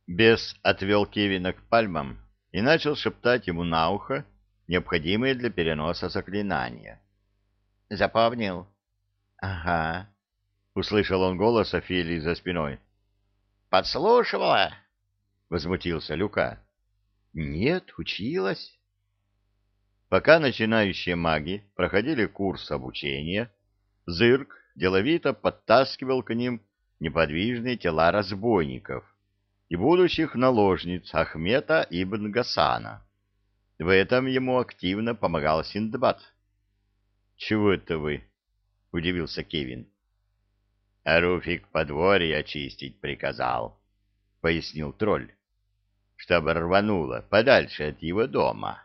Бес отвел Кевина к пальмам и начал шептать ему на ухо необходимые для переноса заклинания. «Запомнил?» «Ага», — услышал он голос Офелии за спиной. «Подслушивала?» — возмутился Люка. «Нет, училась». Пока начинающие маги проходили курс обучения, Зырк деловито подтаскивал к ним неподвижные тела разбойников и будущих наложниц Ахмета ибн Гасана. В этом ему активно помогал Синдбад. «Чего это вы?» — удивился Кевин. «А Руфик подворье очистить приказал», — пояснил тролль, — «чтобы рвануло подальше от его дома».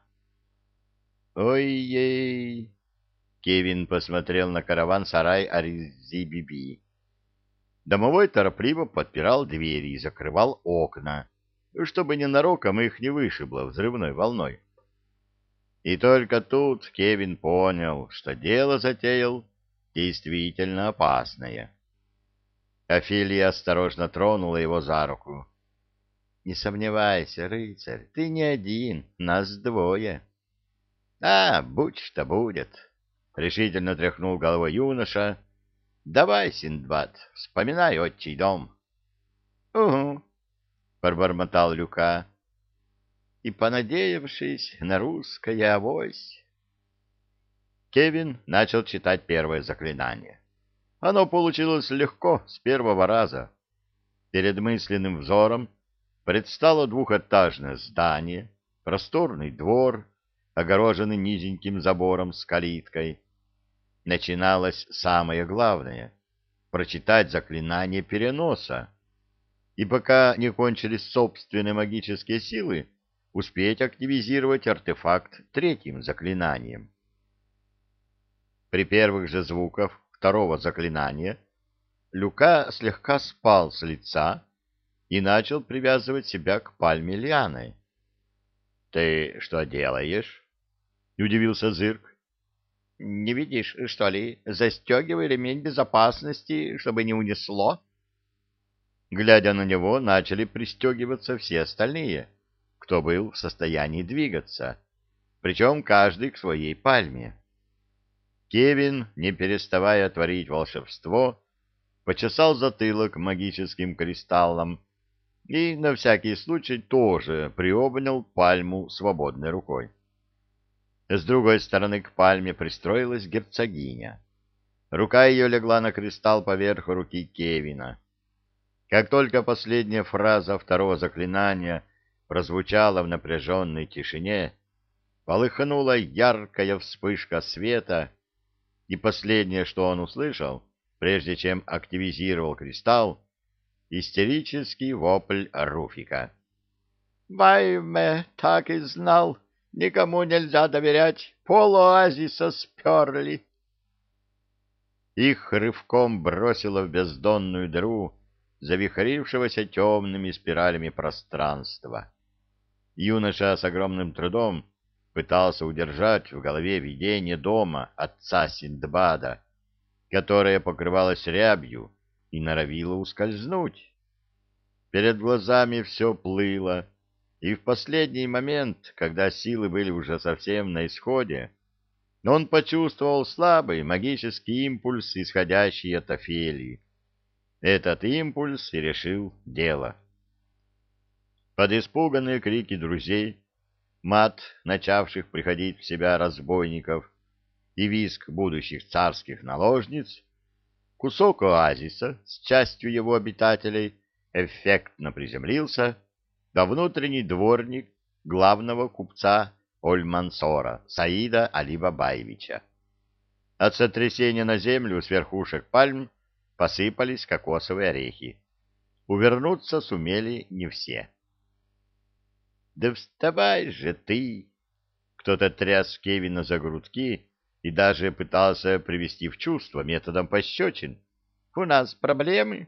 «Ой-ей!» — Кевин посмотрел на караван-сарай Арзи-Биби. Домовой торопливо подпирал двери и закрывал окна, чтобы ненароком их не вышибло взрывной волной. И только тут Кевин понял, что дело затеял действительно опасное. Офелия осторожно тронула его за руку. — Не сомневайся, рыцарь, ты не один, нас двое. — будь что будет, — решительно тряхнул головой юноша. — Давай, Синдбад, вспоминай отчий дом. — Угу, — пробормотал Люка, и, понадеявшись на русское авось... Кевин начал читать первое заклинание. Оно получилось легко, с первого раза. Перед мысленным взором предстало двухэтажное здание, просторный двор, огороженный низеньким забором с калиткой. Начиналось самое главное — прочитать заклинание переноса, и пока не кончились собственные магические силы, успеть активизировать артефакт третьим заклинанием. При первых же звуках второго заклинания Люка слегка спал с лица и начал привязывать себя к пальме лианой. — Ты что делаешь? — удивился Зырк. — Не видишь, что ли? Застегивай ремень безопасности, чтобы не унесло. Глядя на него, начали пристегиваться все остальные, кто был в состоянии двигаться, причем каждый к своей пальме. Кевин, не переставая творить волшебство, почесал затылок магическим кристаллом и на всякий случай тоже приобнял пальму свободной рукой. С другой стороны к пальме пристроилась герцогиня. Рука ее легла на кристалл поверх руки Кевина. Как только последняя фраза второго заклинания прозвучала в напряженной тишине, полыхнула яркая вспышка света, и последнее, что он услышал, прежде чем активизировал кристалл, истерический вопль Руфика. «Вайме, так и знал, никому нельзя доверять, полуоазиса сперли!» Их рывком бросило в бездонную дыру завихрившегося темными спиралями пространства. Юноша с огромным трудом пытался удержать в голове видение дома отца Синдбада, которое покрывалось рябью и норовило ускользнуть. Перед глазами все плыло, и в последний момент, когда силы были уже совсем на исходе, он почувствовал слабый магический импульс, исходящий от Офелии. Этот импульс и решил дело. Под испуганные крики друзей, мат начавших приходить в себя разбойников и визг будущих царских наложниц, кусок оазиса с частью его обитателей эффектно приземлился, да внутренний дворник главного купца Оль-Мансора Саида Али-Бабаевича. От сотрясения на землю с верхушек пальм посыпались кокосовые орехи. Увернуться сумели не все. «Да вставай же ты!» Кто-то тряс Кевина за грудки и даже пытался привести в чувство методом пощечин. «У нас проблемы?»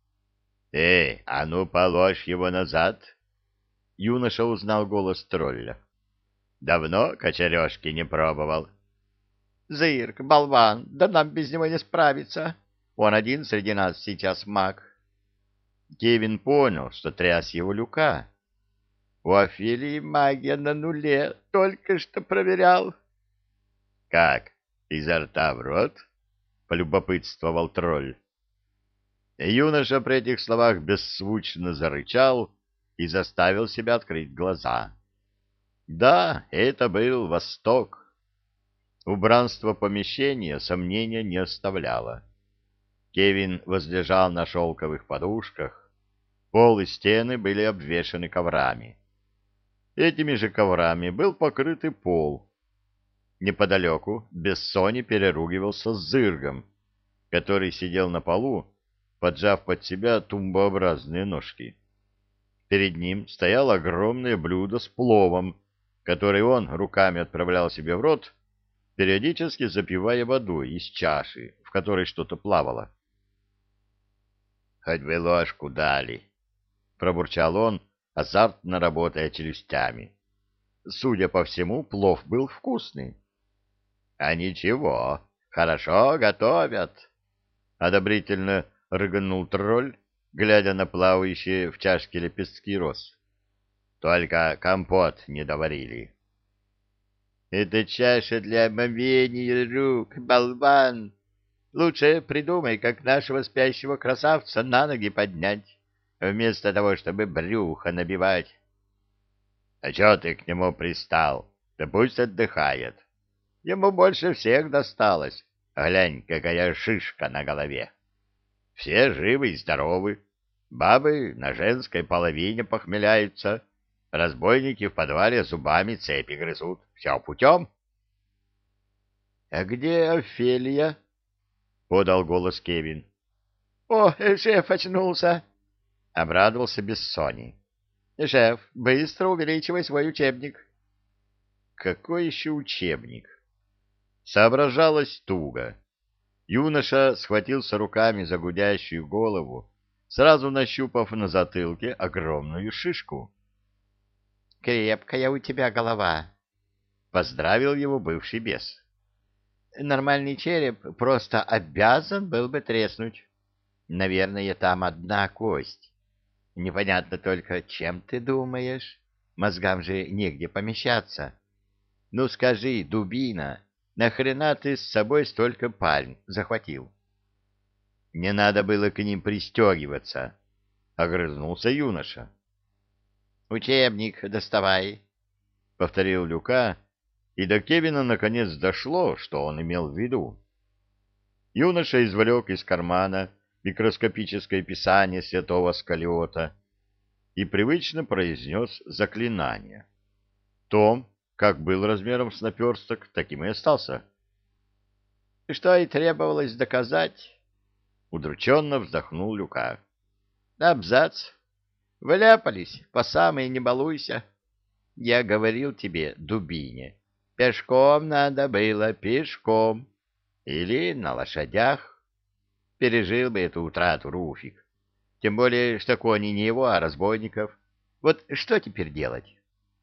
А ну положь его назад!» Юноша узнал голос тролля. «Давно кочережки не пробовал?» «Зырк, болван, да нам без него не справиться. Он один среди нас сейчас маг». Кевин понял, что тряс его Люка. У Офелии магия на нуле, только что проверял. — Как, изо рта в рот? — полюбопытствовал тролль. Юноша при этих словах беззвучно зарычал и заставил себя открыть глаза. Да, это был Восток. Убранство помещения сомнения не оставляло. Кевин возлежал на шелковых подушках. Пол и стены были обвешаны коврами. Этими же коврами был покрыт и пол. Неподалеку Бессони переругивался с Зыргом, который сидел на полу, поджав под себя тумбообразные ножки. Перед ним стояло огромное блюдо с пловом, который он руками отправлял себе в рот, периодически запивая водой из чаши, в которой что-то плавало. — Хоть бы ложку дали, — пробурчал он, азартно работая челюстями. Судя по всему, плов был вкусный. — А ничего, хорошо готовят, — одобрительно рыгнул тролль, глядя на плавающие в чашке лепестки роз. — Только компот не доварили. — Это чаша для омовения рук, болван! Лучше придумай, как нашего спящего красавца на ноги поднять, вместо того, чтобы брюхо набивать. — А чё ты к нему пристал? Да пусть отдыхает. Ему больше всех досталось. Глянь, какая шишка на голове. Все живы и здоровы. Бабы на женской половине похмеляются. Разбойники в подвале зубами цепи грызут. Все путем. — А где Офелия? — подал голос Кевин. — О, шеф очнулся! — обрадовался Бессони. — Шеф, быстро увеличивай свой учебник. — Какой еще учебник? Соображалось туго. Юноша схватился руками за гудящую голову, сразу нащупав на затылке огромную шишку. — Крепкая у тебя голова, — поздравил его бывший бес. Нормальный череп просто обязан был бы треснуть. Наверное, там одна кость. Непонятно только, чем ты думаешь? Мозгам же негде помещаться. Ну скажи, дубина, нахрена ты с собой столько пальм захватил? Не надо было к ним пристегиваться, — огрызнулся юноша. Учебник доставай, — повторил Люка, и до Кевина наконец дошло, что он имел в виду. Юноша извлек из кармана микроскопическое писание святого Скалиота и привычно произнес заклинание. Том, как был размером с наперсток, таким и остался. — Что и требовалось доказать, — удрученно вздохнул Люка. — Абзац. Вляпались, по самой не балуйся. Я говорил тебе, дубине, пешком надо было, пешком. Или на лошадях. Пережил бы эту утрату Руфик. Тем более, что кони не его, а разбойников. Вот что теперь делать?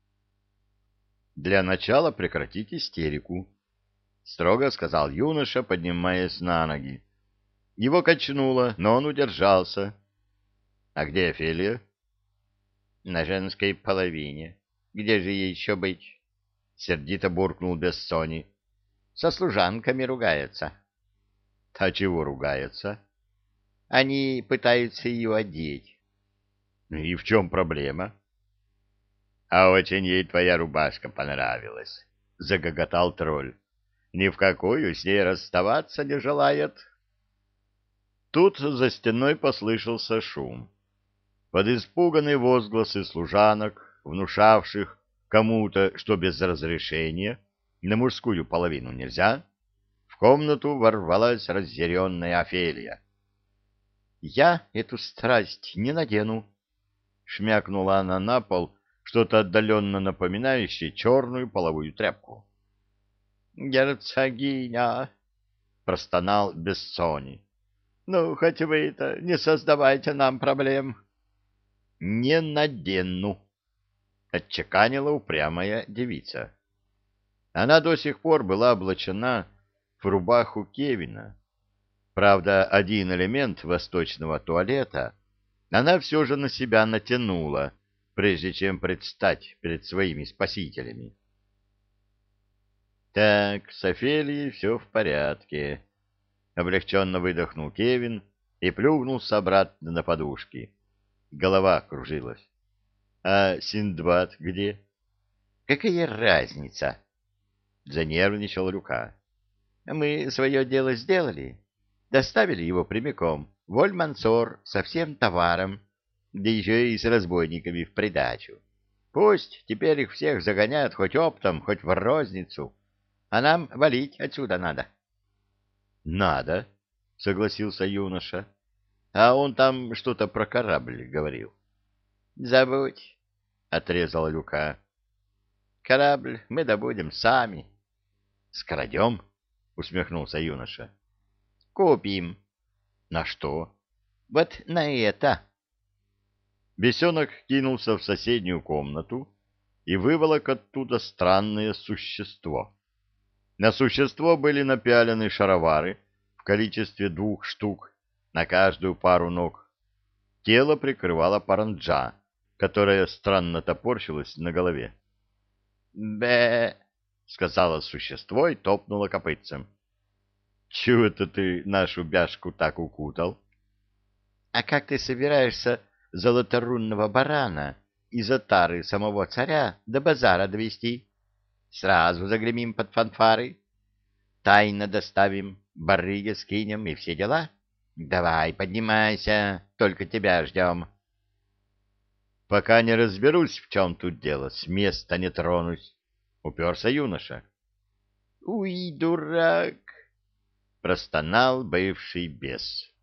Для начала прекратить истерику, — строго сказал юноша, поднимаясь на ноги. Его качнуло, но он удержался. — А где Офелия? — На женской половине. Где же ей еще быть? — сердито буркнул Бессони. — Со служанками ругается. — А чего ругается? — Они пытаются ее одеть. — И в чем проблема? — А очень ей твоя рубашка понравилась, — загоготал тролль. — Ни в какую с ней расставаться не желает. Тут за стеной послышался шум. Под испуганные возгласы служанок, внушавших кому-то, что без разрешения на мужскую половину нельзя, в комнату ворвалась разъяренная Офелия. — Я эту страсть не надену, — шмякнула она на пол что-то отдаленно напоминающее черную половую тряпку. — Герцогиня! — простонал Бессони. — Ну, хоть вы-то не создавайте нам проблем. — Не надену, — отчеканила упрямая девица. Она до сих пор была облачена в рубаху Кевина. Правда, один элемент восточного туалета она все же на себя натянула, прежде чем предстать перед своими спасителями. «Так, с Офелией все в порядке», — облегченно выдохнул Кевин и плюхнулся обратно на подушки. Голова кружилась. «А Синдбад где?» «Какая разница?» — занервничал Люка. «Мы свое дело сделали. Доставили его прямиком в Оль-Мансор со всем товаром, да еще и с разбойниками в придачу. Пусть теперь их всех загоняют хоть оптом, хоть в розницу, а нам валить отсюда надо». «Надо», — согласился юноша. «А он там что-то про корабль говорил». «Забудь», — отрезал Люка. «Корабль мы добудем сами». «Скрадем?» — усмехнулся юноша. «Купим». «На что?» «Вот на это». Бесенок кинулся в соседнюю комнату и выволок оттуда странное существо. На существо были напялены шаровары в количестве 2 штук на каждую пару ног. Тело прикрывала паранджа, которая странно топорщилась на голове. «Бе!» — сказала существо и топнуло копытцем. «Чего это ты нашу бяшку так укутал?» «А как ты собираешься золоторунного барана из отары самого царя до базара довести? Сразу загремим под фанфары, тайно доставим, барыги скинем и все дела. Давай, поднимайся, только тебя ждем». «Пока не разберусь, в чем тут дело, с места не тронусь», — уперся юноша. «Уй, дурак!» — простонал бывший бес.